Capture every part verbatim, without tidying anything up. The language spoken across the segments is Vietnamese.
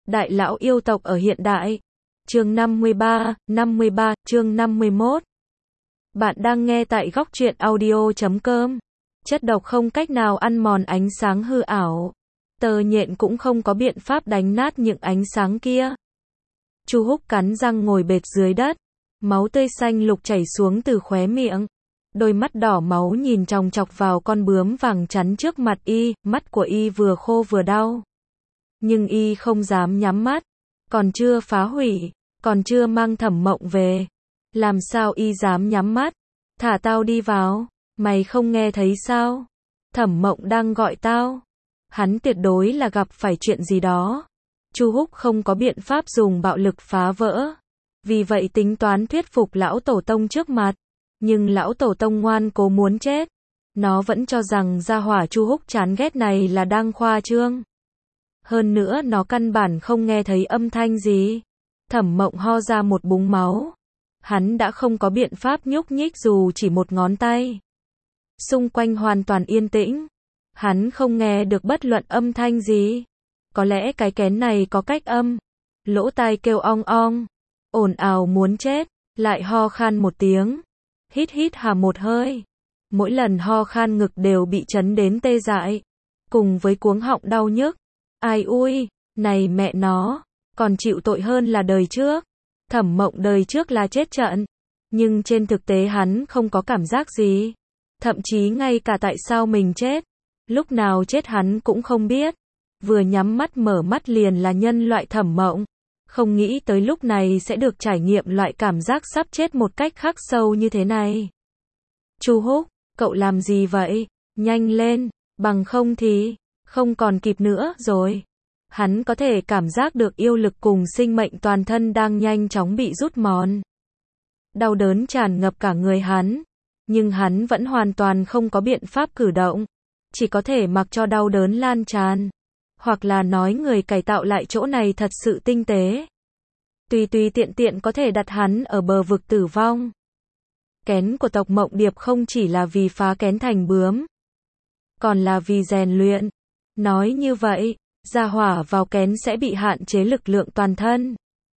Đại lão yêu tộc ở hiện đại. Chương năm mươi ba, năm mươi ba, chương năm mươi mốt. Bạn đang nghe tại góc truyện audio chấm com. Chất độc không cách nào ăn mòn ánh sáng hư ảo. Tơ nhện cũng không có biện pháp đánh nát những ánh sáng kia. Chu Húc cắn răng ngồi bệt dưới đất. Máu tươi xanh lục chảy xuống từ khóe miệng. Đôi mắt đỏ máu nhìn chòng chọc vào con bướm vàng chắn trước mặt y, mắt của y vừa khô vừa đau. Nhưng y không dám nhắm mắt. Còn chưa phá hủy, còn chưa mang Thẩm Mộng về. Làm sao y dám nhắm mắt? Thả tao đi vào, mày không nghe thấy sao? Thẩm Mộng đang gọi tao. Hắn tuyệt đối là gặp phải chuyện gì đó. Chu Húc không có biện pháp dùng bạo lực phá vỡ. Vì vậy tính toán thuyết phục lão tổ tông trước mặt. Nhưng lão tổ tông ngoan cố muốn chết. Nó vẫn cho rằng gia hỏa Chu Húc chán ghét này là đang khoa trương. Hơn nữa nó căn bản không nghe thấy âm thanh gì. Thẩm Mộng ho ra một búng máu. Hắn đã không có biện pháp nhúc nhích dù chỉ một ngón tay. Xung quanh hoàn toàn yên tĩnh. Hắn không nghe được bất luận âm thanh gì. Có lẽ cái kén này có cách âm. Lỗ tai kêu ong ong. Ồn ào muốn chết. Lại ho khan một tiếng. Hít hít hà một hơi. Mỗi lần ho khan ngực đều bị chấn đến tê dại. Cùng với cuống họng đau nhức. Ai ui, này mẹ nó, còn chịu tội hơn là đời trước. Thẩm Mộng đời trước là chết trận. Nhưng trên thực tế hắn không có cảm giác gì. Thậm chí ngay cả tại sao mình chết. Lúc nào chết hắn cũng không biết. Vừa nhắm mắt mở mắt liền là nhân loại Thẩm Mộng. Không nghĩ tới lúc này sẽ được trải nghiệm loại cảm giác sắp chết một cách khắc sâu như thế này. Chu Húc, cậu làm gì vậy? Nhanh lên, bằng không thì... Không còn kịp nữa rồi. Hắn có thể cảm giác được yêu lực cùng sinh mệnh toàn thân đang nhanh chóng bị rút mòn. Đau đớn tràn ngập cả người hắn. Nhưng hắn vẫn hoàn toàn không có biện pháp cử động. Chỉ có thể mặc cho đau đớn lan tràn. Hoặc là nói người cải tạo lại chỗ này thật sự tinh tế. Tùy tùy tiện tiện có thể đặt hắn ở bờ vực tử vong. Kén của tộc Mộng Điệp không chỉ là vì phá kén thành bướm. Còn là vì rèn luyện. Nói như vậy, gia hỏa vào kén sẽ bị hạn chế lực lượng toàn thân.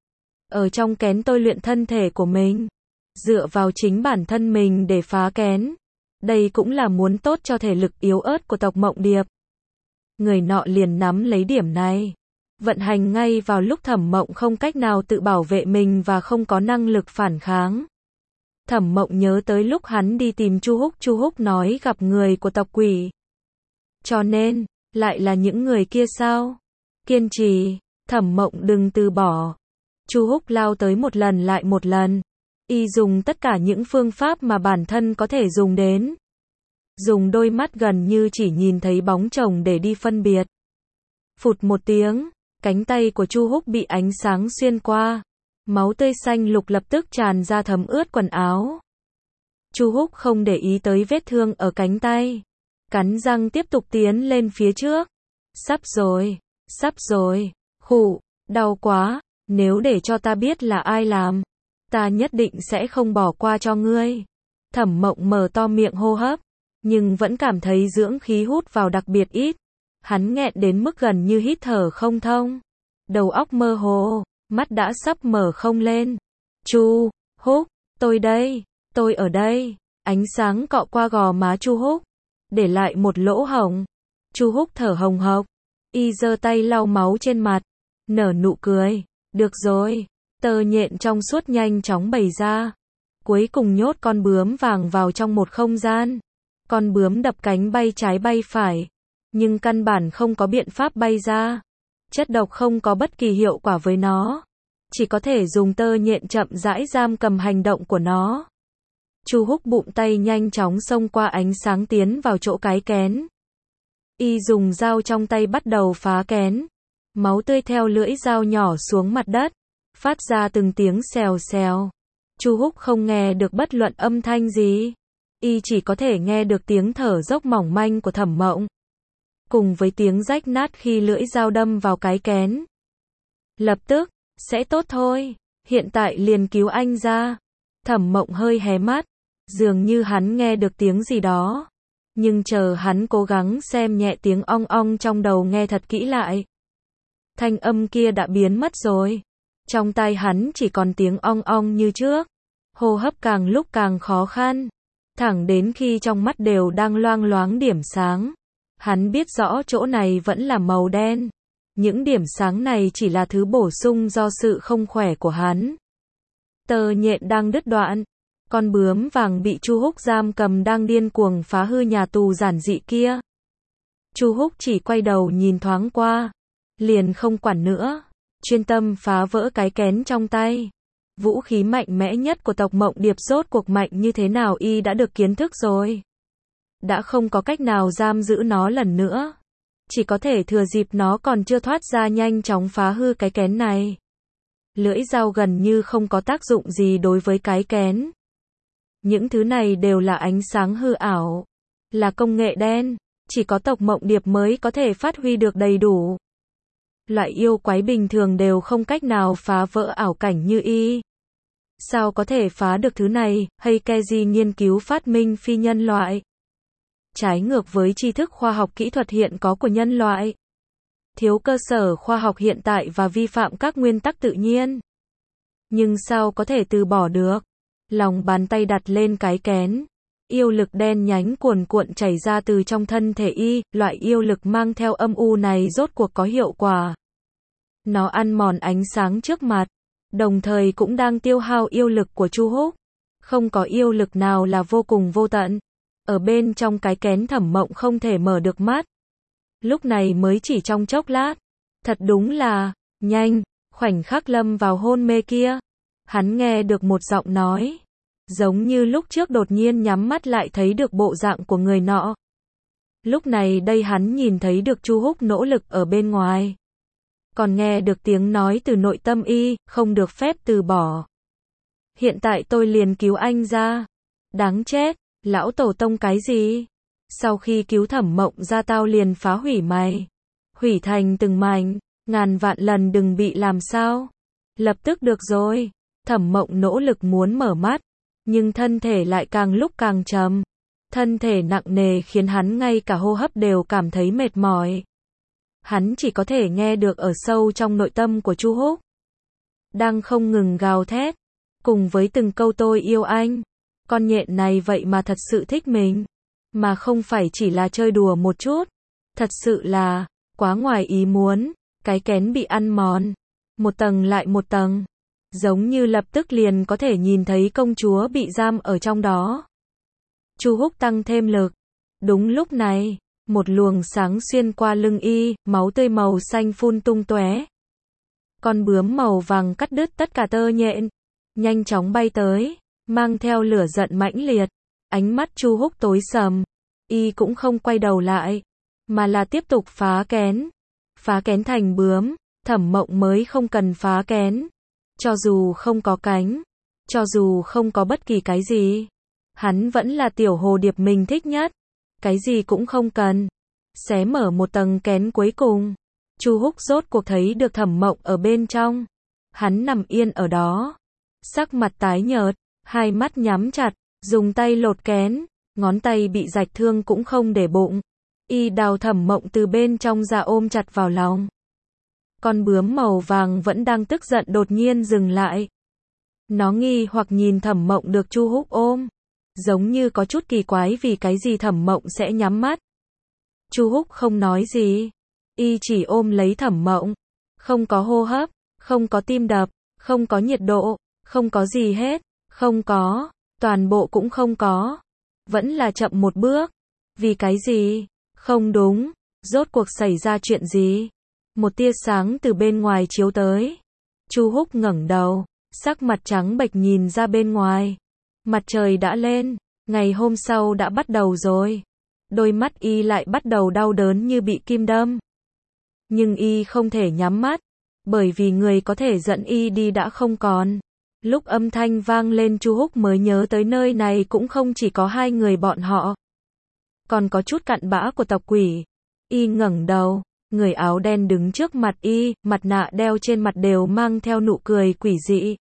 Ở trong kén tôi luyện thân thể của mình. Dựa vào chính bản thân mình để phá kén. Đây cũng là muốn tốt cho thể lực yếu ớt của tộc Mộng Điệp. Người nọ liền nắm lấy điểm này. Vận hành ngay vào lúc Thẩm Mộng không cách nào tự bảo vệ mình và không có năng lực phản kháng. Thẩm Mộng nhớ tới lúc hắn đi tìm Chu Húc. Chu Húc nói gặp người của tộc quỷ. Cho nên... Lại là những người kia sao? Kiên trì, Thẩm Mộng đừng từ bỏ. Chu Húc lao tới một lần lại một lần. Y dùng tất cả những phương pháp mà bản thân có thể dùng đến. Dùng đôi mắt gần như chỉ nhìn thấy bóng chồng để đi phân biệt. Phụt một tiếng, cánh tay của Chu Húc bị ánh sáng xuyên qua. Máu tươi xanh lục lập tức tràn ra thấm ướt quần áo. Chu Húc không để ý tới vết thương ở cánh tay. Cắn răng tiếp tục tiến lên phía trước. Sắp rồi, sắp rồi, khụ, đau quá, nếu để cho ta biết là ai làm, ta nhất định sẽ không bỏ qua cho ngươi. Thẩm Mộng mở to miệng hô hấp, nhưng vẫn cảm thấy dưỡng khí hút vào đặc biệt ít. Hắn nghẹn đến mức gần như hít thở không thông. Đầu óc mơ hồ, mắt đã sắp mở không lên. Chu Húc, tôi đây, tôi ở đây. Ánh sáng cọ qua gò má Chu Húc. Để lại một lỗ hổng. Chu Húc thở hồng hộc. Y giơ tay lau máu trên mặt. Nở nụ cười. Được rồi. Tơ nhện trong suốt nhanh chóng bày ra. Cuối cùng nhốt con bướm vàng vào trong một không gian. Con bướm đập cánh bay trái bay phải. Nhưng căn bản không có biện pháp bay ra. Chất độc không có bất kỳ hiệu quả với nó. Chỉ có thể dùng tơ nhện chậm rãi giam cầm hành động của nó. Chu Húc bụng tay nhanh chóng xông qua ánh sáng tiến vào chỗ cái kén. Y dùng dao trong tay bắt đầu phá kén. Máu tươi theo lưỡi dao nhỏ xuống mặt đất. Phát ra từng tiếng xèo xèo. Chu Húc không nghe được bất luận âm thanh gì. Y chỉ có thể nghe được tiếng thở dốc mỏng manh của Thẩm Mộng. Cùng với tiếng rách nát khi lưỡi dao đâm vào cái kén. Lập tức, sẽ tốt thôi. Hiện tại liền cứu anh ra. Thẩm Mộng hơi hé mắt. Dường như hắn nghe được tiếng gì đó. Nhưng chờ hắn cố gắng xem nhẹ tiếng ong ong trong đầu nghe thật kỹ lại. Thanh âm kia đã biến mất rồi. Trong tai hắn chỉ còn tiếng ong ong như trước. Hô hấp càng lúc càng khó khăn. Thẳng đến khi trong mắt đều đang loang loáng điểm sáng. Hắn biết rõ chỗ này vẫn là màu đen. Những điểm sáng này chỉ là thứ bổ sung do sự không khỏe của hắn. Tơ nhện đang đứt đoạn. Con bướm vàng bị Chu Húc giam cầm đang điên cuồng phá hư nhà tù giản dị kia. Chu Húc chỉ quay đầu nhìn thoáng qua. Liền không quản nữa. Chuyên tâm phá vỡ cái kén trong tay. Vũ khí mạnh mẽ nhất của tộc Mộng Điệp rốt cuộc mạnh như thế nào y đã được kiến thức rồi. Đã không có cách nào giam giữ nó lần nữa. Chỉ có thể thừa dịp nó còn chưa thoát ra nhanh chóng phá hư cái kén này. Lưỡi dao gần như không có tác dụng gì đối với cái kén. Những thứ này đều là ánh sáng hư ảo. Là công nghệ đen. Chỉ có tộc Mộng Điệp mới có thể phát huy được đầy đủ. Loại yêu quái bình thường đều không cách nào phá vỡ ảo cảnh như y. Sao có thể phá được thứ này, hay Keiji nghiên cứu phát minh phi nhân loại. Trái ngược với tri thức khoa học kỹ thuật hiện có của nhân loại. Thiếu cơ sở khoa học hiện tại và vi phạm các nguyên tắc tự nhiên. Nhưng sao có thể từ bỏ được? Lòng bàn tay đặt lên cái kén. Yêu lực đen nhánh cuồn cuộn chảy ra từ trong thân thể y, loại yêu lực mang theo âm u này rốt cuộc có hiệu quả. Nó ăn mòn ánh sáng trước mặt, đồng thời cũng đang tiêu hao yêu lực của Chu Húc. Không có yêu lực nào là vô cùng vô tận. Ở bên trong cái kén Thẩm Mộng không thể mở được mắt. Lúc này mới chỉ trong chốc lát. Thật đúng là, nhanh, khoảnh khắc lâm vào hôn mê kia. Hắn nghe được một giọng nói. Giống như lúc trước đột nhiên nhắm mắt lại thấy được bộ dạng của người nọ. Lúc này đây hắn nhìn thấy được Chu Húc nỗ lực ở bên ngoài. Còn nghe được tiếng nói từ nội tâm y, không được phép từ bỏ. Hiện tại tôi liền cứu anh ra. Đáng chết, lão tổ tông cái gì? Sau khi cứu Thẩm Mộng ra tao liền phá hủy mày. Hủy thành từng mảnh, ngàn vạn lần đừng bị làm sao. Lập tức được rồi. Thẩm Mộng nỗ lực muốn mở mắt. Nhưng thân thể lại càng lúc càng trầm. Thân thể nặng nề khiến hắn ngay cả hô hấp đều cảm thấy mệt mỏi. Hắn chỉ có thể nghe được ở sâu trong nội tâm của Chu Húc. Đang không ngừng gào thét. Cùng với từng câu tôi yêu anh. Con nhện này vậy mà thật sự thích mình. Mà không phải chỉ là chơi đùa một chút. Thật sự là, quá ngoài ý muốn. Cái kén bị ăn mòn. Một tầng lại một tầng. Giống như lập tức liền có thể nhìn thấy công chúa bị giam ở trong đó. Chu Húc tăng thêm lực. Đúng lúc này, một luồng sáng xuyên qua lưng y, máu tươi màu xanh phun tung tóe. Con bướm màu vàng cắt đứt tất cả tơ nhện, nhanh chóng bay tới, mang theo lửa giận mãnh liệt. Ánh mắt Chu Húc tối sầm, y cũng không quay đầu lại, mà là tiếp tục phá kén. Phá kén thành bướm, Thẩm Mộng mới không cần phá kén. Cho dù không có cánh, cho dù không có bất kỳ cái gì, hắn vẫn là tiểu hồ điệp mình thích nhất. Cái gì cũng không cần. Xé mở một tầng kén cuối cùng. Chu Húc rốt cuộc thấy được Thẩm Mộng ở bên trong. Hắn nằm yên ở đó. Sắc mặt tái nhợt, hai mắt nhắm chặt, dùng tay lột kén, ngón tay bị rạch thương cũng không để bụng. Y đào Thẩm Mộng từ bên trong ra ôm chặt vào lòng. Con bướm màu vàng vẫn đang tức giận đột nhiên dừng lại. Nó nghi hoặc nhìn Thẩm Mộng được Chu Húc ôm. Giống như có chút kỳ quái vì cái gì Thẩm Mộng sẽ nhắm mắt. Chu Húc không nói gì. Y chỉ ôm lấy Thẩm Mộng. Không có hô hấp, không có tim đập, không có nhiệt độ, không có gì hết. Không có, toàn bộ cũng không có. Vẫn là chậm một bước. Vì cái gì? Không đúng. Rốt cuộc xảy ra chuyện gì? Một tia sáng từ bên ngoài chiếu tới. Chu Húc ngẩng đầu, sắc mặt trắng bệch nhìn ra bên ngoài. Mặt trời đã lên, ngày hôm sau đã bắt đầu rồi. Đôi mắt y lại bắt đầu đau đớn như bị kim đâm. Nhưng y không thể nhắm mắt, bởi vì người có thể dẫn y đi đã không còn. Lúc âm thanh vang lên Chu Húc mới nhớ tới nơi này cũng không chỉ có hai người bọn họ. Còn có chút cặn bã của tộc quỷ. Y ngẩng đầu, người áo đen đứng trước mặt y, mặt nạ đeo trên mặt đều mang theo nụ cười quỷ dị.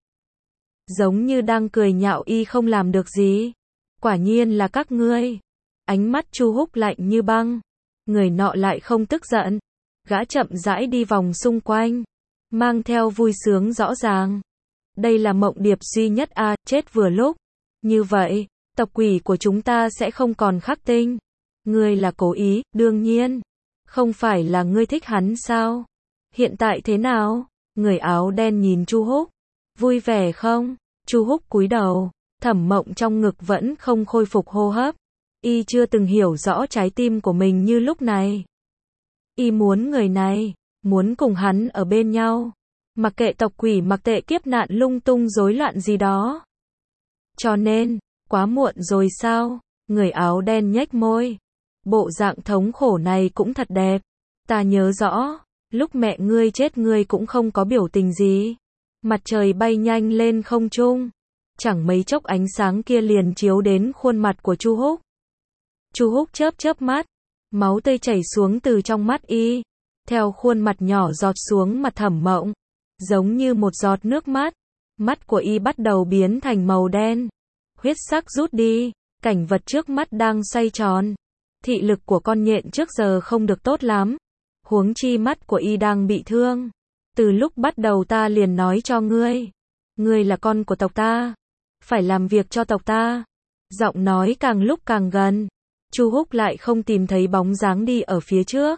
Giống như đang cười nhạo y không làm được gì. Quả nhiên là các ngươi. Ánh mắt Chu Húc lạnh như băng. Người nọ lại không tức giận. Gã chậm rãi đi vòng xung quanh, mang theo vui sướng rõ ràng. Đây là mộng điệp duy nhất a, chết vừa lúc. Như vậy, tộc quỷ của chúng ta sẽ không còn khắc tinh. Ngươi là cố ý, đương nhiên. Không phải là ngươi thích hắn sao? Hiện tại thế nào? Người áo đen nhìn Chu Húc. Vui vẻ không? Chu Húc cúi đầu, Thẩm Mộng trong ngực vẫn không khôi phục hô hấp. Y chưa từng hiểu rõ trái tim của mình như lúc này. Y muốn người này, muốn cùng hắn ở bên nhau. Mặc kệ tộc quỷ mặc kệ kiếp nạn lung tung rối loạn gì đó. Cho nên, quá muộn rồi sao? Người áo đen nhếch môi. Bộ dạng thống khổ này cũng thật đẹp. Ta nhớ rõ, lúc mẹ ngươi chết ngươi cũng không có biểu tình gì. Mặt trời bay nhanh lên không trung. Chẳng mấy chốc ánh sáng kia liền chiếu đến khuôn mặt của Chu Húc. Chu Húc chớp chớp mắt. Máu tươi chảy xuống từ trong mắt y. Theo khuôn mặt nhỏ giọt xuống mặt Thẩm Mộng. Giống như một giọt nước mắt. Mắt của y bắt đầu biến thành màu đen. Huyết sắc rút đi. Cảnh vật trước mắt đang xoay tròn. Thị lực của con nhện trước giờ không được tốt lắm. Huống chi mắt của y đang bị thương. Từ lúc bắt đầu ta liền nói cho ngươi. Ngươi là con của tộc ta. Phải làm việc cho tộc ta. Giọng nói càng lúc càng gần. Chu Húc lại không tìm thấy bóng dáng đi ở phía trước.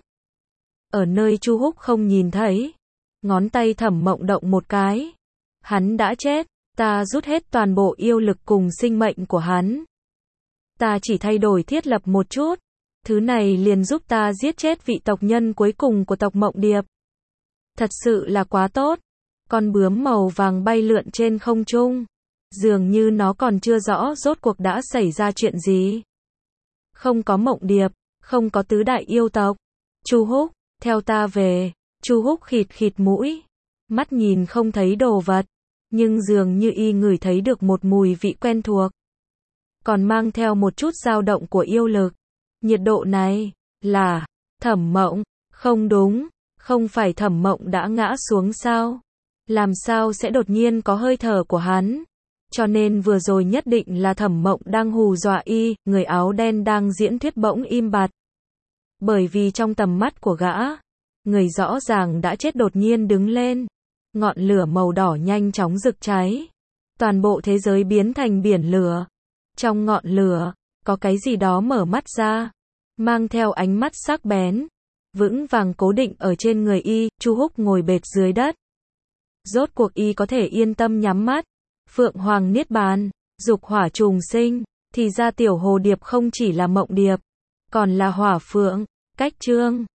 Ở nơi Chu Húc không nhìn thấy. Ngón tay Thẩm Mộng động một cái. Hắn đã chết. Ta rút hết toàn bộ yêu lực cùng sinh mệnh của hắn. Ta chỉ thay đổi thiết lập một chút. Thứ này liền giúp ta giết chết vị tộc nhân cuối cùng của tộc Mộng Điệp. Thật sự là quá tốt. Con bướm màu vàng bay lượn trên không trung. Dường như nó còn chưa rõ rốt cuộc đã xảy ra chuyện gì. Không có Mộng Điệp, không có tứ đại yêu tộc. Chu Húc, theo ta về. Chu Húc khịt khịt mũi. Mắt nhìn không thấy đồ vật. Nhưng dường như y ngửi thấy được một mùi vị quen thuộc. Còn mang theo một chút dao động của yêu lực. Nhiệt độ này, là, Thẩm Mộng, không đúng, không phải Thẩm Mộng đã ngã xuống sao? Làm sao sẽ đột nhiên có hơi thở của hắn? Cho nên vừa rồi nhất định là Thẩm Mộng đang hù dọa y, người áo đen đang diễn thuyết bỗng im bặt. Bởi vì trong tầm mắt của gã, người rõ ràng đã chết đột nhiên đứng lên. Ngọn lửa màu đỏ nhanh chóng rực cháy. Toàn bộ thế giới biến thành biển lửa. Trong ngọn lửa, có cái gì đó mở mắt ra, mang theo ánh mắt sắc bén, vững vàng cố định ở trên người y. Chu Húc ngồi bệt dưới đất. Rốt cuộc y có thể yên tâm nhắm mắt. Phượng Hoàng Niết Bàn, dục hỏa trùng sinh, thì ra tiểu hồ điệp không chỉ là Mộng Điệp, còn là Hỏa Phượng. Cách chương